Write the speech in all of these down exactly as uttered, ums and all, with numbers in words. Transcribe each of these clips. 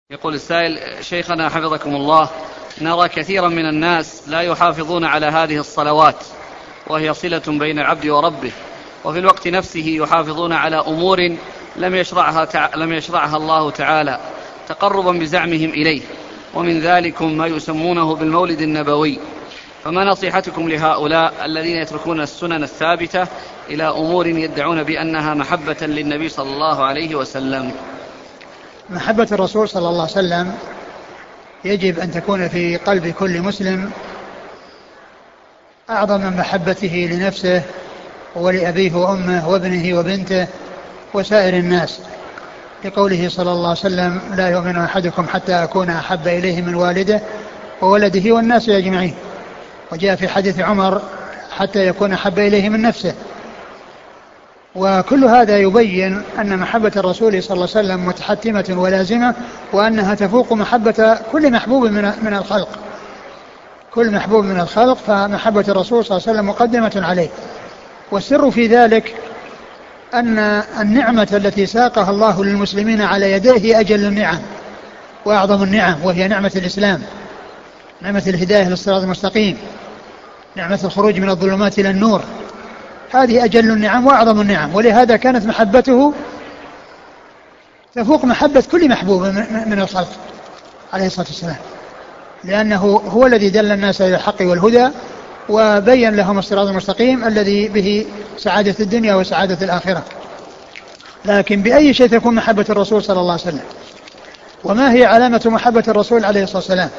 يقول السائل: شيخنا حفظكم الله، نرى كثيرا من الناس لا يحافظون على هذه الصلوات وهي صلة بين العبد وربه، وفي الوقت نفسه يحافظون على أمور لم يشرعها, تع... لم يشرعها الله تعالى تقربا بزعمهم إليه، ومن ذلك ما يسمونه بالمولد النبوي، فما نصيحتكم لهؤلاء الذين يتركون السنن الثابتة إلى أمور يدعون بأنها محبة للنبي صلى الله عليه وسلم؟ محبة الرسول صلى الله عليه وسلم يجب أن تكون في قلب كل مسلم أعظم من محبته لنفسه ولأبيه وأمه وابنه وبنته وسائر الناس، لقوله صلى الله عليه وسلم: لا يؤمن أحدكم حتى أكون أحب إليه من والده وولده والناس أجمعين. وجاء في حديث عمر: حتى يكون أحب إليه من نفسه. وكل هذا يبين أن محبة الرسول صلى الله عليه وسلم متحتمة ولازمة، وأنها تفوق محبة كل محبوب من الخلق، كل محبوب من الخلق، فمحبة الرسول صلى الله عليه وسلم مقدمة عليه. والسر في ذلك أن النعمة التي ساقها الله للمسلمين على يديه أجل النعم وأعظم النعم، وهي نعمة الإسلام، نعمة الهداية للصراط المستقيم، نعمة الخروج من الظلمات إلى النور. هذه أجل النعم وأعظم النعم، ولهذا كانت محبته تفوق محبة كل محبوب من الخلق عليه الصلاة والسلام، لأنه هو الذي دل الناس إلى الحق والهدى وبين لهم الصراط المستقيم الذي به سعادة الدنيا وسعادة الآخرة. لكن بأي شيء تكون محبة الرسول صلى الله عليه وسلم؟ وما هي علامة محبة الرسول عليه الصلاة والسلام؟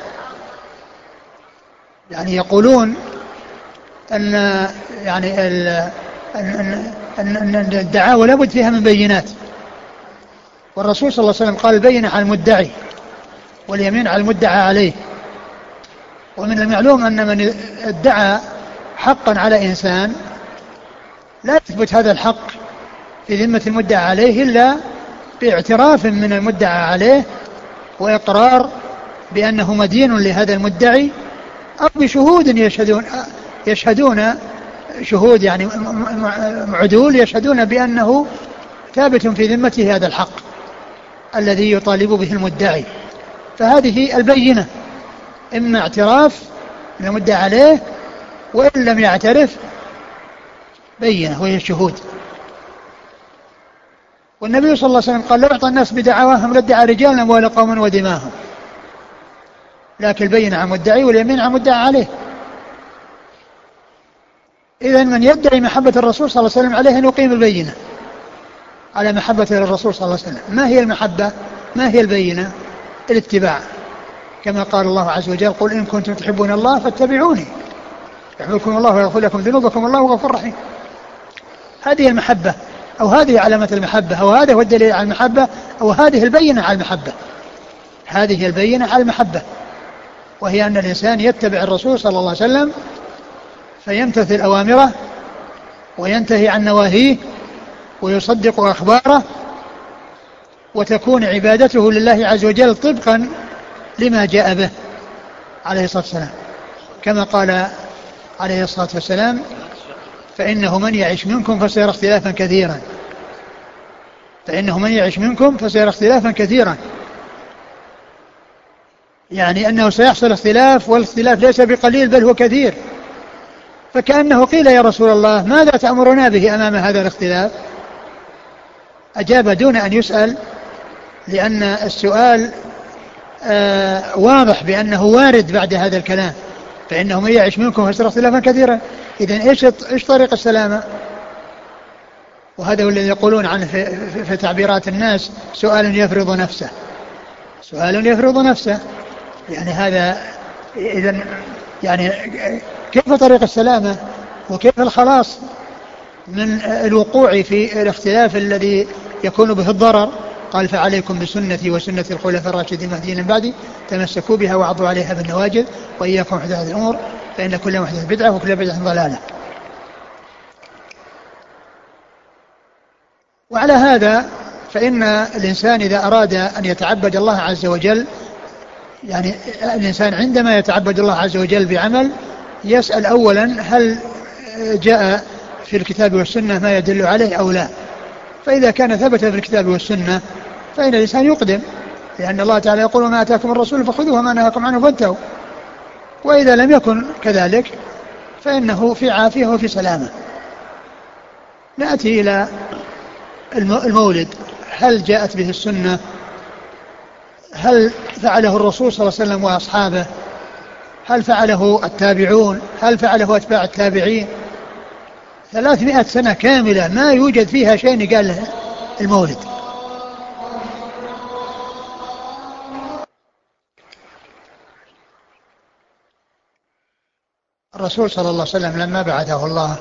يعني يقولون أن يعني أن أن الدعاوى لابد فيها من بينات، والرسول صلى الله عليه وسلم قال: البينة على المدعي واليمين على المدعى عليه. ومن المعلوم أن من ادعى حقا على إنسان لا يثبت هذا الحق في ذمة المدعى عليه إلا باعتراف من المدعى عليه وإقرار بأنه مدين لهذا المدعي، أو بشهود يشهدون يشهدون شهود يعني عدول يشهدون بأنه ثابت في ذمته هذا الحق الذي يطالب به المدعي. فهذه البينة، إما اعتراف من المدعى عليه، وإن لم يعترف بينة وهي الشهود. والنبي صلى الله عليه وسلم قال: لو أعطى الناس بدعواهم لادعى رجال أموال قوم ودماهم، لكن البينة على المدعي واليمين على المدعى عليه. إذن من يدعي محبة الرسول صلى الله عليه وسلم عليه أن يقيم البينة على محبة الرسول صلى الله عليه وسلم. ما هي المحبة؟ ما هي البينة؟ الاتباع، كما قال الله عز وجل: قل إن كنتم تحبون الله فاتبعوني يحببكم الله ويغفر لكم ذنوبكم والله غفور رحيم. هذه المحبة، أو هذه علامة المحبة، أو هذا هو الدليل على المحبة، أو هذه البينة على المحبة. هذه البينة على المحبة، وهي أن الإنسان يتبع الرسول صلى الله عليه وسلم فيمتثل أوامره وينتهي عن نواهيه ويصدق أخباره، وتكون عبادته لله عز وجل طبقا لما جاء به عليه الصلاة والسلام، كما قال عليه الصلاة والسلام: فإنه من يعيش منكم فسيرى اختلافا كثيرا فإنه من يعيش منكم فسيرى اختلافا كثيرا يعني أنه سيحصل اختلاف، والاختلاف ليس بقليل بل هو كثير. فكأنه قيل: يا رسول الله ماذا تأمرنا به أمام هذا الاختلاف؟ أجاب دون أن يسأل، لأن السؤال آه واضح بأنه وارد بعد هذا الكلام: فإنه من يعيش منكم فسيرى اختلافا كثيرا. إذن إيش إيش طريق السلامة؟ وهذا هو الذي يقولون عنه في, في, في تعبيرات الناس: سؤال يفرض نفسه، سؤال يفرض نفسه. يعني هذا إذن يعني كيف طريق السلامة وكيف الخلاص من الوقوع في الاختلاف الذي يكون به الضرر؟ قال: فعليكم بسنتي وسنة الخلفاء الراشدين المهديين من بعدي تمسكوا بها وعضوا عليها بالنواجذ وإياكم محدثات الأمور فإن كل محدث بدعة وكل بدعة ضلالة. وعلى هذا فإن الإنسان إذا أراد أن يتعبد الله عز وجل، يعني الإنسان عندما يتعبد الله عز وجل بعمل يسأل أولا: هل جاء في الكتاب والسنة ما يدل عليه أو لا؟ فإذا كان ثبت في الكتاب والسنة فإن الإنسان يقدم لأن الله تعالى يقول وما آتاكم الرسول فخذوه وما نهاكم عنه فانتهوا. وإذا لم يكن كذلك فإنه في عافية وفي سلامة. نأتي إلى المولد، هل جاءت به السنة؟ هل فعله الرسول صلى الله عليه وسلم وأصحابه؟ هل فعله التابعون؟ هل فعله أتباع التابعين؟ ثلاثمائة سنة كاملة ما يوجد فيها شيء قال المولد. الرسول صلى الله عليه وسلم لما بعثه الله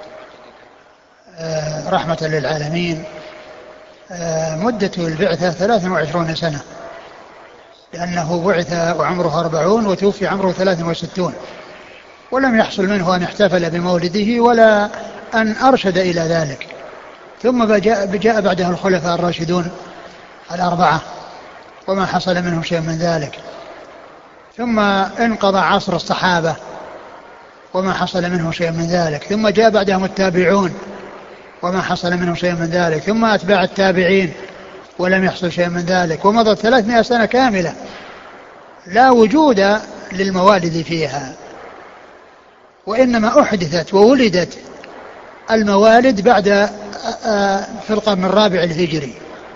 رحمة للعالمين مدة البعثة ثلاث وعشرون سنة، لأنه بعث وعمره أربعون وتوفي عمره ثلاث وستون، ولم يحصل منه أن احتفل بمولده ولا أن أرشد إلى ذلك. ثم جاء بعده الخلفاء الراشدون الأربعة وما حصل منهم شيء من ذلك. ثم انقضى عصر الصحابة وما حصل منهم شيء من ذلك. ثم جاء بعدهم التابعون وما حصل منهم شيء من ذلك. ثم أتباع التابعين ولم يحصل شيء من ذلك. ومضت ثلاثمائة سنة كاملة لا وجود للموالد فيها، وإنما أحدثت وولدت الموالد بعد في القرن الرابع الهجري.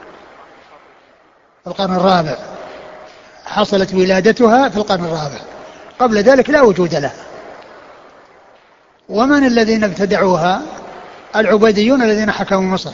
في القرن الرابع حصلت ولادتها في القرن الرابع، قبل ذلك لا وجود لها. ومن الذين ابتدعوها؟ العبيديون الذين حكموا مصر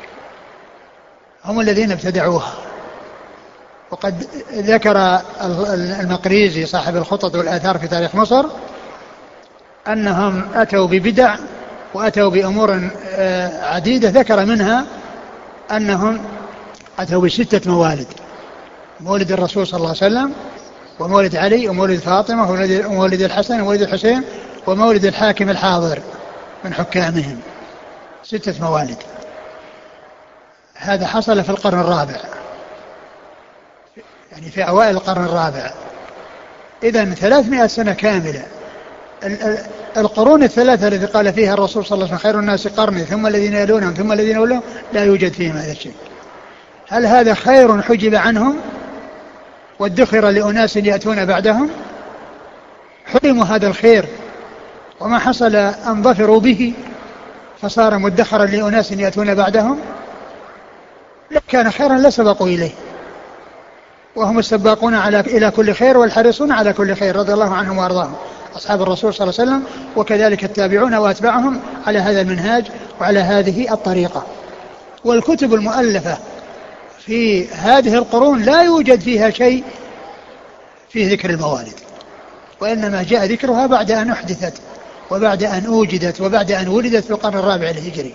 هم الذين ابتدعوها. وقد ذكر المقريزي صاحب الخطط والآثار في تاريخ مصر أنهم أتوا ببدع وأتوا بأمور عديدة، ذكر منها أنهم أتوا بستة موالد: مولد الرسول صلى الله عليه وسلم، ومولد علي، ومولد فاطمة، ومولد الحسن، ومولد الحسين، ومولد الحاكم الحاضر من حكامهم. ستة موالد. هذا حصل في القرن الرابع، يعني في أوائل القرن الرابع. إذن ثلاثمائة سنة كاملة. القرون الثلاثة التي قال فيها الرسول صلى الله عليه وسلم خير الناس قرني ثم الذين يلونهم ثم الذين يلونهم لا يوجد فيهم هذا الشيء. هل هذا خير حجب عنهم وادخر لأناس يأتون بعدهم؟ حرموا هذا الخير، وما حصل أن ظفروا به فصار مدخرا لأناس يأتون بعدهم. لو كان خيرا لسبقوا إليه، وهم السباقون على إلى كل خير والحريصون على كل خير رضي الله عنهم وأرضاهم أصحاب الرسول صلى الله عليه وسلم، وكذلك التابعون وأتباعهم على هذا المنهاج وعلى هذه الطريقة. والكتب المؤلفة في هذه القرون لا يوجد فيها شيء في ذكر الموالد، وإنما جاء ذكرها بعد أن أحدثت وبعد أن أوجدت وبعد أن ولدت في القرن الرابع الهجري.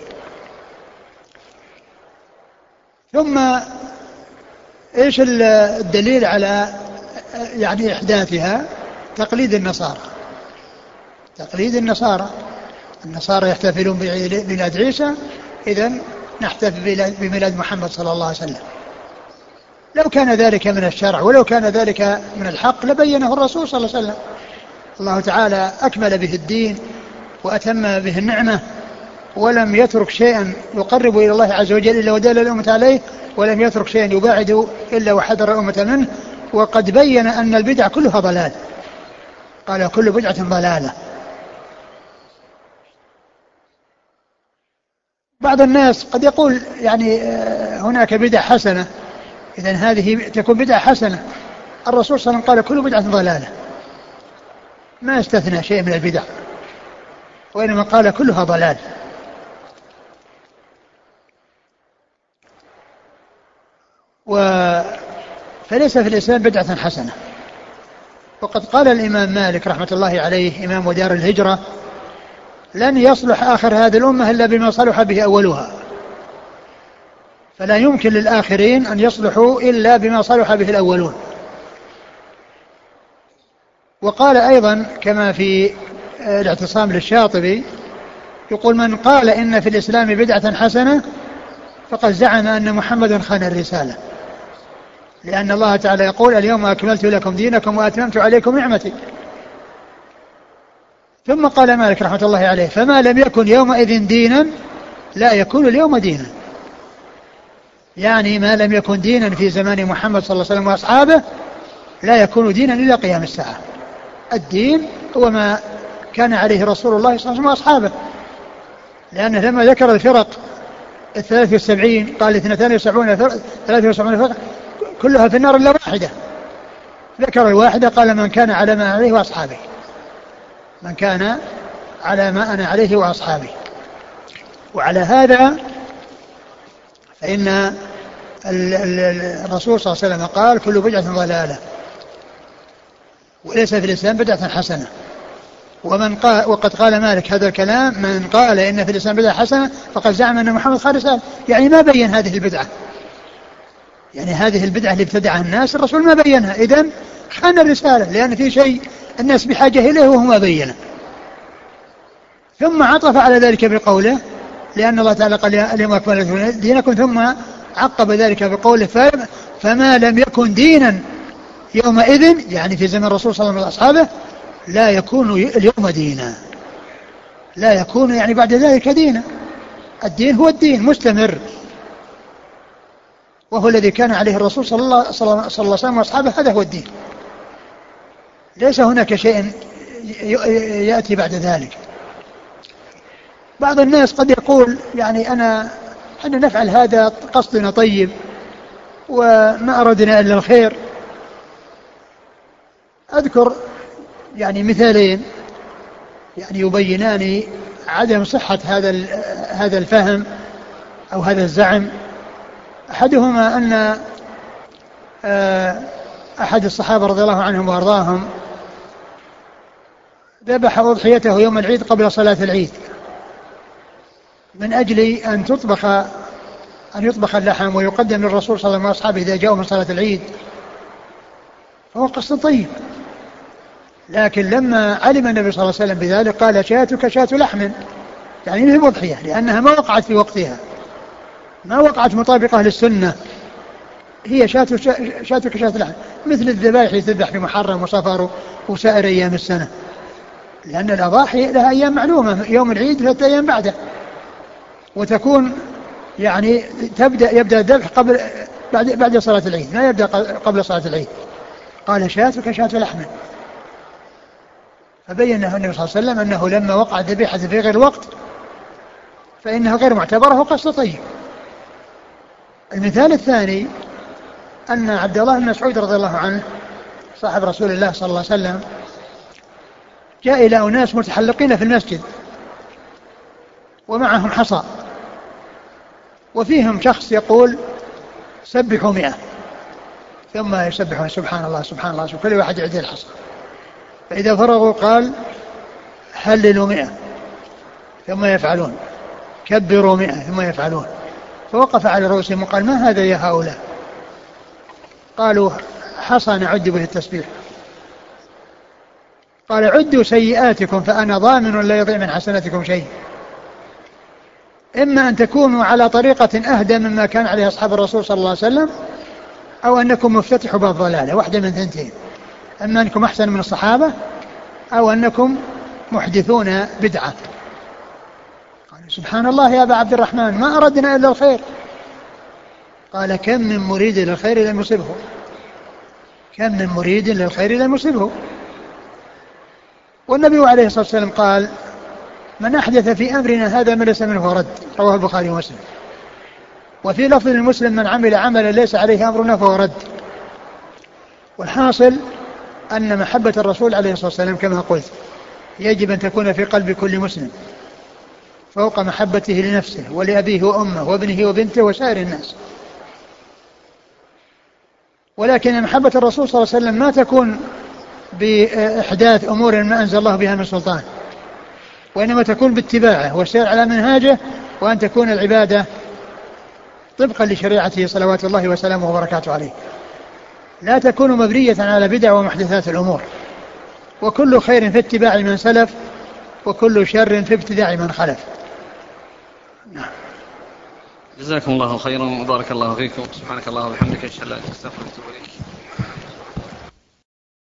ثم إيش الدليل على يعني إحداثها؟ تقليد النصارى. تقليد النصارى النصارى يحتفلون بميلاد عيسى، إذن نحتفل بميلاد محمد صلى الله عليه وسلم. لو كان ذلك من الشرع ولو كان ذلك من الحق لبينه الرسول صلى الله عليه وسلم. الله تعالى أكمل به الدين وأتم به النعمة، ولم يترك شيئا يقرب إلى الله عز وجل إلا ودل الأمة عليه، ولم يترك شيئا يباعد إلا وحذر الأمة منه. وقد بين أن البدع كلها ضلال، قال كل بدعة ضلالة. بعض الناس قد يقول يعني هناك بدع حسنة، إذن هذه تكون بدعة حسنة. الرسول صلى الله عليه وسلم قال كل بدعة ضلالة، ما استثنى شيء من البدع، وإنما قال كلها ضلال. و فليس في الإسلام بدعة حسنة. وقد قال الإمام مالك رحمة الله عليه إمام دار الهجرة: لن يصلح آخر هذه الأمة إلا بما صلح به أولها، فلا يمكن للآخرين أن يصلحوا إلا بما صلح به الأولون. وقال أيضا كما في الاعتصام للشاطبي، يقول: من قال إن في الإسلام بدعة حسنة فقد زعم أن محمدا خان الرسالة، لأن الله تعالى يقول: اليوم أكملت لكم دينكم وأتممت عليكم نعمتي. ثم قال مالك رحمة الله عليه: فما لم يكن يومئذ دينا لا يكون اليوم دينا. يعني ما لم يكن دينا في زمان محمد صلى الله عليه وسلم وأصحابه لا يكون دينا إلى قيام الساعة. الدين هو ما كان عليه رسول الله صلى الله عليه وسلم وأصحابه، لأنه لما ذكر الفرق الثلاث والسبعين قال اثنتان وسبعون ثلاثة وسبعون فرق كلها في النار إلا واحدة، ذكر الواحدة قال من كان على ما عليه وأصحابه، من كان على ما أنا عليه وأصحابي. وعلى هذا فإن الرسول صلى الله عليه وسلم قال كل بدعة ضلالة وليس في الإسلام بدعة حسنة. ومن قال وقد قال مالك هذا الكلام من قال إن في الإسلام بدعة حسنة فقد زعم أن محمد خالد سال، يعني ما بين هذه البدعة، يعني هذه البدعة اللي ابتدعها الناس الرسول ما بينها، إذن خان الرسالة لأن في شيء الناس بحاجة إليه وهو ما بينه. ثم عطف على ذلك بقوله لأن الله تعالى قال اليوم أكملت لكم دينكم، ثم عقب ذلك بقوله فما لم يكن دينا يومئذ، يعني في زمن الرسول صلى الله عليه وسلم وأصحابه لا يكون اليوم دينا، لا يكون يعني بعد ذلك دينا. الدين هو الدين مستمر، وهو الذي كان عليه الرسول صلى الله, صلى الله عليه وسلم وأصحابه، هذا هو الدين، ليس هناك شيء يأتي بعد ذلك. بعض الناس قد يقول يعني أنا أن نفعل هذا قصدنا طيب وما أردنا إلا الخير. أذكر يعني مثالين يعني يبينان عدم صحة هذا هذا الفهم أو هذا الزعم. أحدهما أن أحد الصحابة رضي الله عنهم وأرضاهم ذبح أضحيته يوم العيد قبل صلاة العيد من أجل أن تطبخ أن يطبخ اللحم ويقدم للرسول صلى الله عليه وسلم وأصحابه إذا جاءوا من صلاة العيد، فهو قصد طيب. لكن لما علم النبي صلى الله عليه وسلم بذلك قال شاتك شات لحم، يعني مثل أضحية، لأنها ما وقعت في وقتها، ما وقعت مطابقة للسنة، هي شاتك شات لحم مثل الذبائح يذبح في محرم وصفر وسائر أيام السنة، لأن الأضاحي لها أيام معلومة، يوم العيد ثلاثة أيام بعده، وتكون يعني تبدأ يبدأ الذبح قبل بعد بعد صلاة العيد، ما يبدأ قبل صلاة العيد. قال شاتك شات لحم، فبينه النبي صلى الله عليه وسلم أنه لما وقع ذبيحة في غير الوقت فإنها غير معتبرة وقصد طيب. المثال الثاني أن عبد الله بن مسعود رضي الله عنه صاحب رسول الله صلى الله عليه وسلم جاء إلى أناس متحلقين في المسجد ومعهم حصى، وفيهم شخص يقول سبحوا مئة، ثم يسبحون سبحان الله سبحان الله، كل واحد يعدي الحصى، فإذا فرغوا قال هللوا مئة، ثم يفعلون، كبروا مئة، ثم يفعلون. فوقف على رؤوسهم وقال ما هذا يا هؤلاء؟ قالوا حصى نعد به التسبيح. قال عدوا سيئاتكم فأنا ضامن لا يضيع من حسناتكم شيء، إما أن تكونوا على طريقة أهدى مما كان عليه أصحاب الرسول صلى الله عليه وسلم، أو أنكم مفتتحوا باب ضلالة، واحدة من ثنتين، أما أنكم أحسن من الصحابة أو أنكم محدثون بدعة. قال سبحان الله يا أبا عبد الرحمن ما أردنا إلا الخير. قال كم من مريد للخير لم يصبه، كم من مريد للخير لم يصبه. والنبي عليه الصلاة والسلام قال من أحدث في أمرنا هذا ما ليس منه رد، رواه البخاري ومسلم. وفي لفظ المسلم من عمل عملا ليس عليه أمرنا فهو رد. والحاصل أن محبة الرسول عليه الصلاة والسلام كما قلت يجب أن تكون في قلب كل مسلم فوق محبته لنفسه ولأبيه وأمه وابنه وبنته وسائر الناس. ولكن محبة الرسول صلى الله عليه وسلم ما تكون بإحداث أمور ما أنزل الله بها من سلطان، وإنما تكون باتباعه والسير على منهاجه، وأن تكون العبادة طبقا لشريعته صلوات الله وسلامه وبركاته عليه، لا تكون مبنية على بدع ومحدثات الأمور. وكل خير في اتباع من سلف، وكل شر في ابتداع من خلف. نعم. جزاكم الله خيرا وبارك الله فيكم. سبحانك الله وبحمدك أشهد أن لا إله إلا أنت أستغفرك وأتوب إليك.